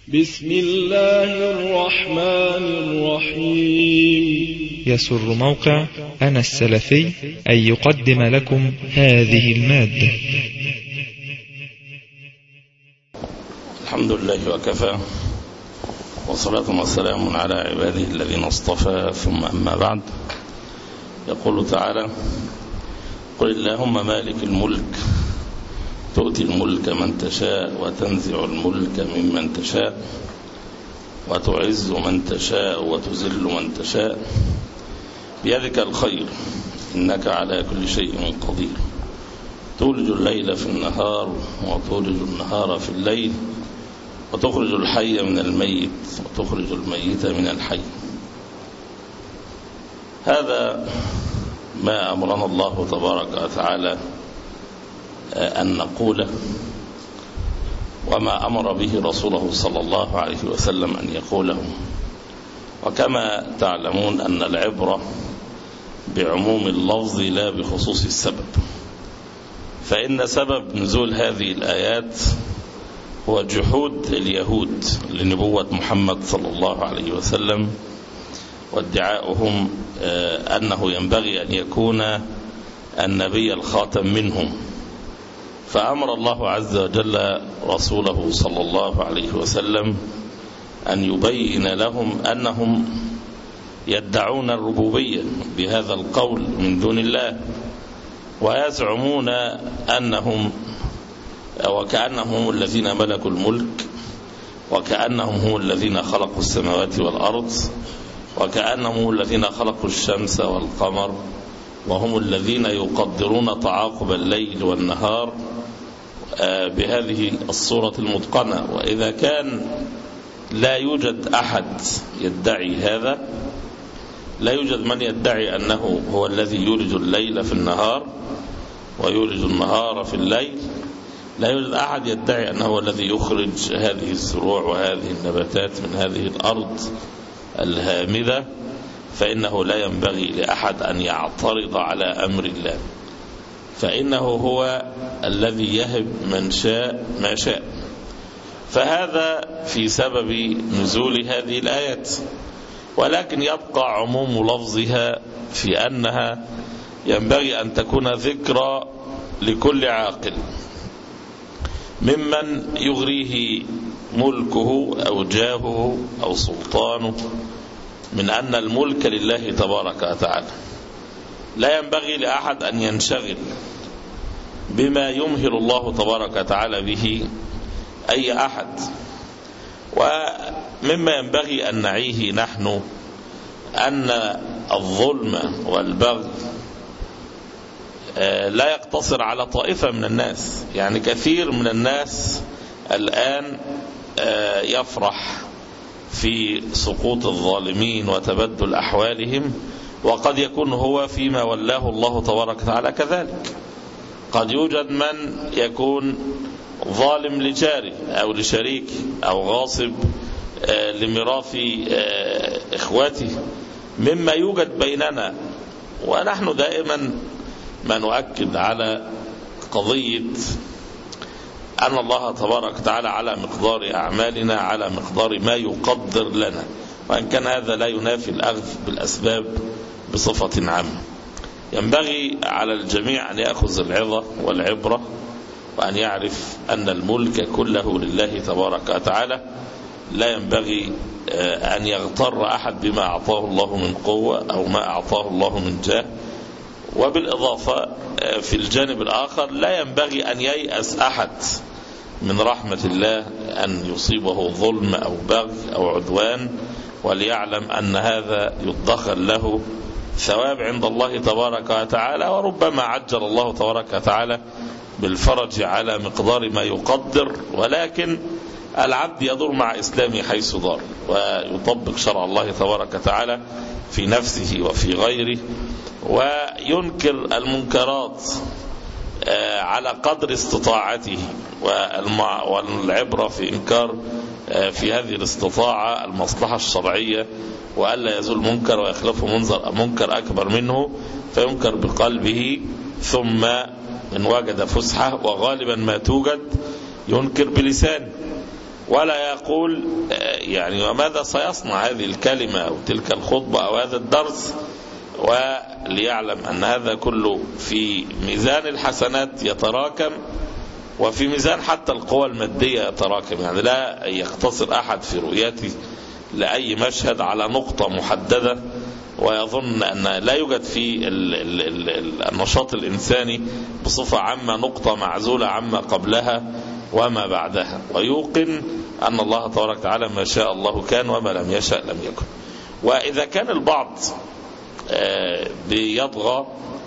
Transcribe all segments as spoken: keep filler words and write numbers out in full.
بسم الله الرحمن الرحيم. يسر موقع أنا السلفي أن يقدم لكم هذه المادة. الحمد لله وكفى، وصلاة وسلام على عباده الذين اصطفى، ثم أما بعد. يقول تعالى: قل اللهم مالك الملك تؤتي الملك من تشاء وتنزع الملك ممن تشاء وتعز من تشاء وتذل من تشاء بيدك الخير إنك على كل شيء قدير تولج الليل في النهار وتولج النهار في الليل وتخرج الحي من الميت وتخرج الميت من الحي. هذا ما أمرنا الله تبارك وتعالى أن نقوله، وما أمر به رسوله صلى الله عليه وسلم أن يقوله. وكما تعلمون أن العبرة بعموم اللفظ لا بخصوص السبب، فإن سبب نزول هذه الآيات هو جحود اليهود لنبوة محمد صلى الله عليه وسلم، وادعاؤهم أنه ينبغي أن يكون النبي الخاتم منهم. فأمر الله عز وجل رسوله صلى الله عليه وسلم أن يبين لهم أنهم يدعون الربوبية بهذا القول من دون الله، ويزعمون أنهم وكأنهم هم الذين ملكوا الملك، وكأنهم هم الذين خلقوا السماوات والأرض، وكأنهم هم الذين خلقوا الشمس والقمر، وهم الذين يقدرون تعاقب الليل والنهار بهذه الصورة المتقنة. وإذا كان لا يوجد أحد يدعي هذا، لا يوجد من يدعي أنه هو الذي يولج الليل في النهار ويولج النهار في الليل، لا يوجد أحد يدعي أنه هو الذي يخرج هذه الزروع وهذه النباتات من هذه الأرض الهامدة، فإنه لا ينبغي لأحد أن يعترض على أمر الله، فإنه هو الذي يهب من شاء ما شاء. فهذا في سبب نزول هذه الآيات، ولكن يبقى عموم لفظها في أنها ينبغي أن تكون ذكرى لكل عاقل ممن يغريه ملكه أو جاهه أو سلطانه من أن الملك لله تبارك وتعالى. لا ينبغي لأحد أن ينشغل بما يمهل الله تبارك وتعالى به أي أحد. ومما ينبغي أن نعيه نحن أن الظلم والبغي لا يقتصر على طائفة من الناس. يعني كثير من الناس الآن يفرح في سقوط الظالمين وتبدل أحوالهم، وقد يكون هو فيما ولاه الله تبارك وتعالى كذلك. قد يوجد من يكون ظالم لجاره أو لشريكه أو غاصب لميراث إخواته مما يوجد بيننا. ونحن دائما ما نؤكد على قضية أن الله تبارك وتعالى على مقدار أعمالنا، على مقدار ما يقدر لنا، وإن كان هذا لا ينافي الأخذ بالأسباب بصفة عامة. ينبغي على الجميع أن يأخذ العظة والعبرة، وأن يعرف أن الملك كله لله تبارك وتعالى. لا ينبغي أن يغتر أحد بما أعطاه الله من قوة أو ما أعطاه الله من جاه. وبالإضافة في الجانب الآخر لا ينبغي أن ييأس أحد من رحمة الله أن يصيبه ظلم أو بغي أو عدوان، وليعلم أن هذا يدخر له ثواب عند الله تبارك وتعالى، وربما عجل الله تبارك وتعالى بالفرج على مقدار ما يقدر. ولكن العبد يدور مع إسلامه حيث دار، ويطبق شرع الله تبارك وتعالى في نفسه وفي غيره، وينكر المنكرات على قدر استطاعته. والعبرة في إنكار في هذه الاستطاعة المصلحة الشرعية، وألا يزول منكر ويخلفه منظر منكر أكبر منه، فينكر بقلبه، ثم إن وجد فسحة، وغالبا ما توجد، ينكر بلسانه. ولا يقول يعني وماذا سيصنع هذه الكلمة أو تلك الخطبة أو هذا الدرس، وليعلم أن هذا كله في ميزان الحسنات يتراكم، وفي ميزان حتى القوى المادية يتراكم. يعني لا يقتصر أحد في رؤيته لأي مشهد على نقطة محددة ويظن أن لا يوجد في النشاط الإنساني بصفة عامة نقطة معزولة عما قبلها وما بعدها، ويوقن أن الله تبارك وتعالى ما شاء الله كان وما لم يشاء لم يكن. وإذا كان البعض بيطغى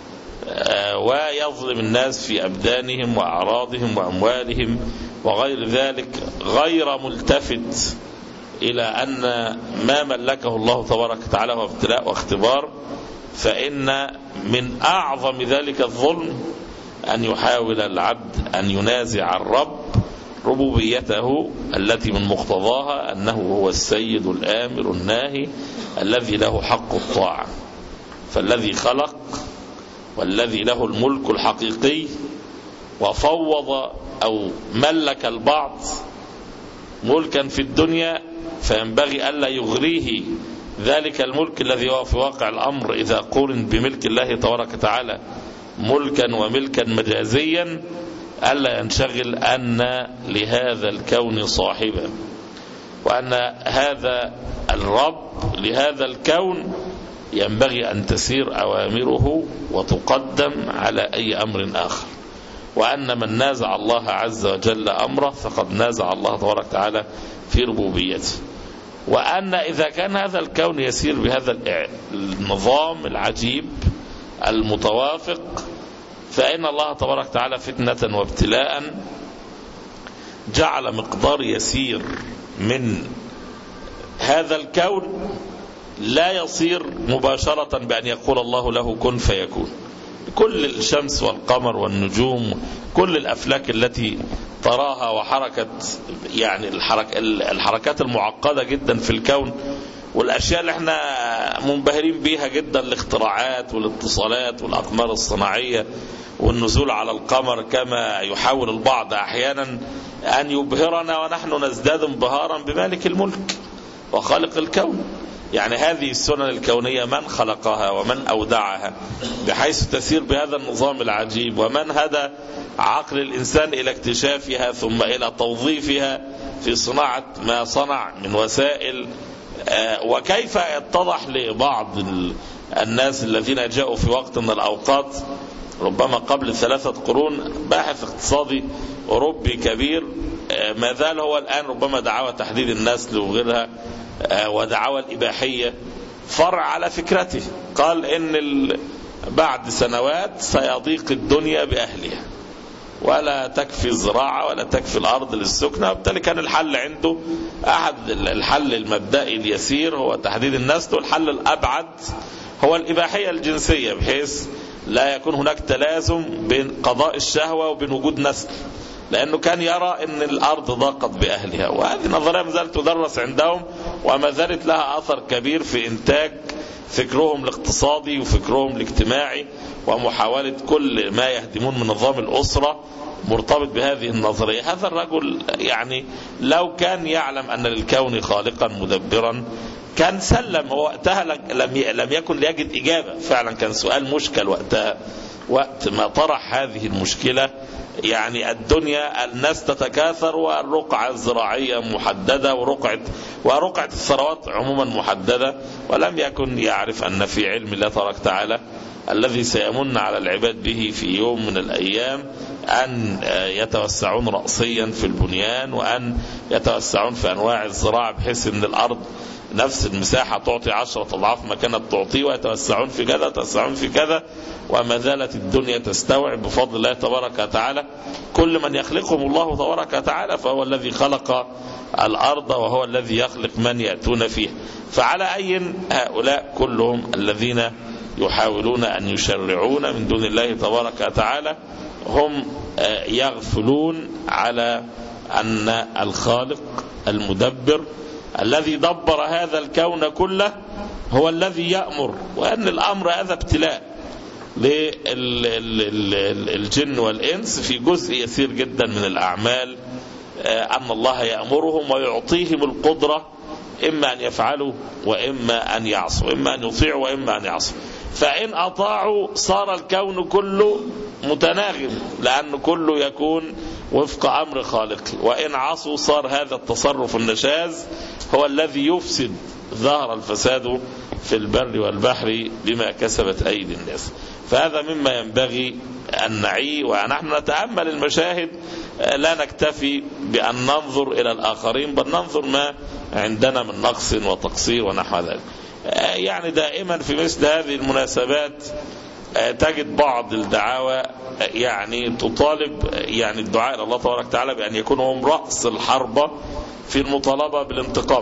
ويظلم الناس في أبدانهم وأعراضهم وأموالهم وغير ذلك غير ملتفت إلى أن ما ملكه الله تبارك وتعالى هو ابتلاء واختبار، فإن من أعظم ذلك الظلم أن يحاول العبد أن ينازع الرب ربوبيته التي من مقتضاها أنه هو السيد الآمر الناهي الذي له حق الطاعة. فالذي خلق والذي له الملك الحقيقي وفوض أو ملك البعض ملكا في الدنيا، فينبغي ألا يغريه ذلك الملك الذي هو في واقع الأمر إذا قورن بملك الله تبارك وتعالى ملكا وملكا مجازيا، ألا ينشغل أن لهذا الكون صاحبا، وأن هذا الرب لهذا الكون ينبغي أن تسير أوامره وتقدم على أي أمر آخر، وأن من نازع الله عز وجل أمره فقد نازع الله تبارك وتعالى في ربوبيته، وأن إذا كان هذا الكون يسير بهذا النظام العجيب المتوافق فإن الله تبارك وتعالى فتنة وابتلاء جعل مقدار يسير من هذا الكون لا يصير مباشرة بأن يقول الله له كن فيكون. كل الشمس والقمر والنجوم كل الأفلاك التي تراها وحركة يعني الحرك الحركات المعقدة جدا في الكون والأشياء اللي احنا منبهرين بيها جدا، الاختراعات والاتصالات والأقمار الصناعية والنزول على القمر، كما يحاول البعض أحيانا أن يبهرنا ونحن نزداد انبهارا بمالك الملك وخالق الكون. يعني هذه السنن الكونية من خلقها ومن أودعها بحيث تسير بهذا النظام العجيب، ومن هدى عقل الإنسان إلى اكتشافها ثم إلى توظيفها في صناعة ما صنع من وسائل. وكيف يتضح لبعض الناس الذين جاءوا في وقت من الأوقات ربما قبل ثلاثة قرون باحث اقتصادي أوروبي كبير ما زال هو الآن ربما دعوى تحديد النسل وغيرها ودعوى الإباحية فرع على فكرته، قال إن بعد سنوات سيضيق الدنيا بأهلها ولا تكفي الزراعة ولا تكفي الأرض للسكنة، وبالتالي كان الحل عنده أحد الحل المبدئي اليسير هو تحديد النسل، والحل الأبعد هو الإباحية الجنسية بحيث لا يكون هناك تلازم بين قضاء الشهوة وبين وجود نسل، لأنه كان يرى أن الأرض ضاقت بأهلها. وهذه نظرية ما زالت تدرس عندهم وما زالت لها أثر كبير في إنتاج فكرهم الاقتصادي وفكرهم الاجتماعي ومحاولة كل ما يهدمون من نظام الأسرة مرتبط بهذه النظرية. هذا الرجل يعني لو كان يعلم أن للكون خالقا مدبرا كان سلم، ووقتها لم يكن ليجد إجابة. فعلا كان سؤال مشكل وقتها، وقت ما طرح هذه المشكلة. يعني الدنيا الناس تتكاثر والرقعة الزراعية محددة ورقعة ورقعة الثروات عموما محددة، ولم يكن يعرف أن في علم الله تبارك وتعالى الذي سيمن على العباد به في يوم من الأيام أن يتوسعون رأسيا في البنيان وأن يتوسعون في أنواع الزراعة بحيث أن الأرض نفس المساحة تعطي عشرة أضعاف ما كانت تعطيه، ويتوسعون في كذا يتوسعون في كذا، وما زالت الدنيا تستوعب بفضل الله تبارك وتعالى كل من يخلقهم الله تبارك وتعالى، فهو الذي خلق الأرض وهو الذي يخلق من يأتون فيها. فعلى أي هؤلاء كلهم الذين يحاولون أن يشرعون من دون الله تبارك وتعالى هم يغفلون على أن الخالق المدبر الذي دبر هذا الكون كله هو الذي يأمر، وأن الأمر هذا ابتلاء للجن والإنس في جزء يسير جدا من الأعمال أن الله يأمرهم ويعطيهم القدرة إما أن يفعلوا وإما أن يعصوا، إما أن يطيعوا وإما أن يعصوا. فإن أطاعوا صار الكون كله متناغم، لأن كله يكون وفق أمر خالقه، وإن عصوا صار هذا التصرف النشاز هو الذي يفسد، ظهر الفساد في البر والبحر بما كسبت أيدي الناس. فهذا مما ينبغي أن نعيه، ونحن نتأمل المشاهد، لا نكتفي بأن ننظر إلى الآخرين، بل ننظر ما عندنا من نقص وتقصير ونحو ذلك. يعني دائما في مثل هذه المناسبات تجد بعض الدعاوى يعني تطالب يعني الدعاء إلى الله تبارك وتعالى بأن يكونوا هم رأس الحربة في المطالبة بالانتقام،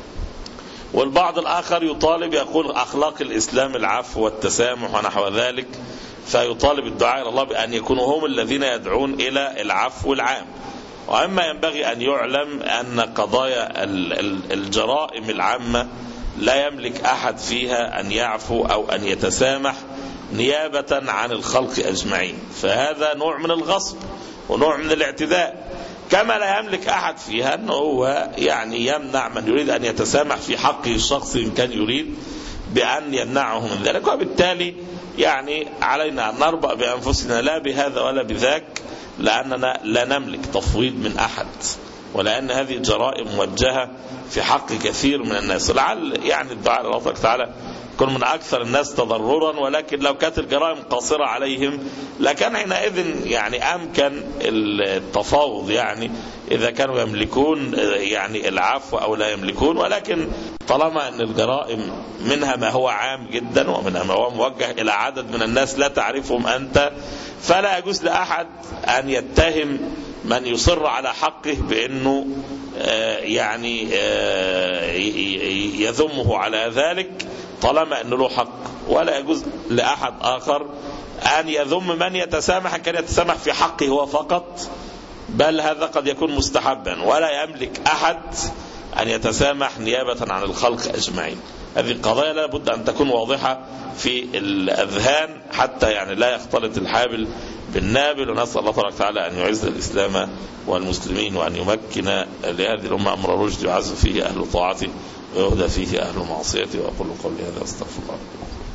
والبعض الآخر يطالب يقول أخلاق الإسلام العفو والتسامح ونحو ذلك، فيطالب الدعاء إلى الله بأن يكونوا هم الذين يدعون إلى العفو العام. وأما ينبغي أن يعلم أن قضايا الجرائم العامة لا يملك أحد فيها أن يعفو أو أن يتسامح نيابة عن الخلق أجمعين، فهذا نوع من الغصب ونوع من الاعتداء. كما لا يملك أحد فيها أنه هو يعني يمنع من يريد أن يتسامح في حقه الشخصي إن كان يريد بأن يمنعه من ذلك. وبالتالي يعني علينا أن نربأ بأنفسنا لا بهذا ولا بذاك، لأننا لا نملك تفويض من أحد، ولأن هذه الجرائم موجهة في حق كثير من الناس. لعل يعني الدعاء لله تعالى يكون من أكثر الناس تضررا، ولكن لو كانت الجرائم قاصرة عليهم لكان حينئذ يعني أمكن التفاوض، يعني إذا كانوا يملكون يعني العفو أو لا يملكون. ولكن طالما أن الجرائم منها ما هو عام جدا ومنها ما هو موجه إلى عدد من الناس لا تعرفهم أنت، فلا يجوز لأحد أن يتهم من يصر على حقه بأنه يعني يذمه على ذلك طالما أنه له حق، ولا يجوز لأحد آخر أن يذم من يتسامح كان يتسامح في حقه هو فقط، بل هذا قد يكون مستحبا. ولا يملك أحد أن يتسامح نيابة عن الخلق أجمعين. هذه القضايا لا بد أن تكون واضحة في الأذهان حتى يعني لا يختلط الحابل بالنابل. ونسأل الله تبارك وتعالى أن يعز الإسلام والمسلمين، وأن يمكن لهذه الأمة أمر رشد يعز فيه أهل طاعته ويهدى فيه أهل معصيته. وأقول قولي هذا أستغفر الله.